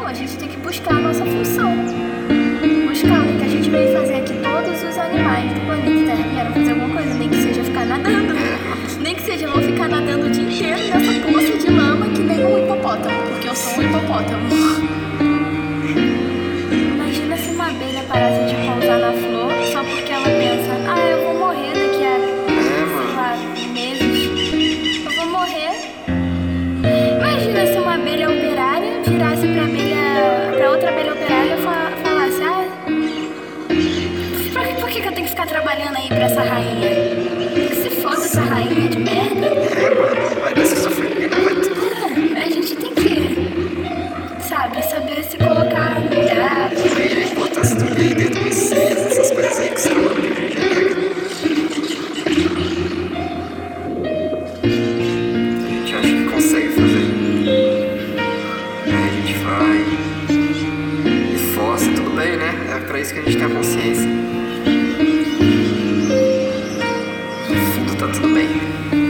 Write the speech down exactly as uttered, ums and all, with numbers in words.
a gente tem que buscar a nossa função. Buscar o que a gente veio fazer aqui. Todos os animais do planeta Terra vieram fazer alguma coisa, nem que seja ficar nadando. Nem que seja, vão ficar nadando o dia inteiro nessa poça de lama que nem um hipopótamo, porque eu sou um hipopótamo. Imagina se uma abelha parasse de pousar na flor só porque ela pensa, ah, eu vou morrer daqui a, sei lá, meses. Eu vou morrer. Imagina se uma abelha operária virasse pra abelha, pra outra abelha operária e fa- falasse, ah, por que, por que que eu tenho que ficar trabalhando aí pra essa rainha? Que se foda essa rainha de merda. Vai descer sofrimento, vai tudo. A gente tem que, sabe, saber se colocar no lugar. Aí a importância do líder, do Messias, essas coisas aí que você fala. A gente acha que consegue fazer. Aí a gente vai e força, tudo bem, né? É pra isso que a gente tem a consciência. No fundo tá tudo bem.